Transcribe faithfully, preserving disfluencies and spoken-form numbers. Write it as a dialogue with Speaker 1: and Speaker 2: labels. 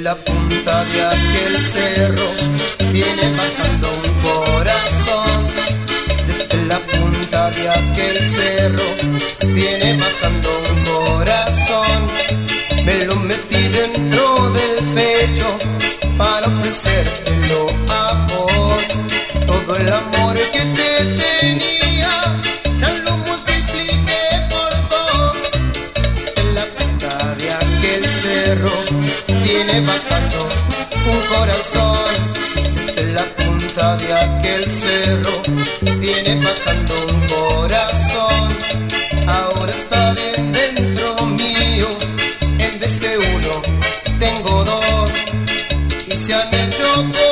Speaker 1: la punta de aquel cerro viene bajando un corazón. Desde la punta de aquel cerro viene bajando un corazón. Me lo metí dentro del pecho para ofrecértelo a vos. Todo el amor que te tenía ya lo multipliqué por dos. En la punta de aquel cerro viene bajando un corazón. Desde la punta de aquel cerro viene bajando un corazón. Ahora está bien dentro mío, en vez de uno tengo dos, y se han hecho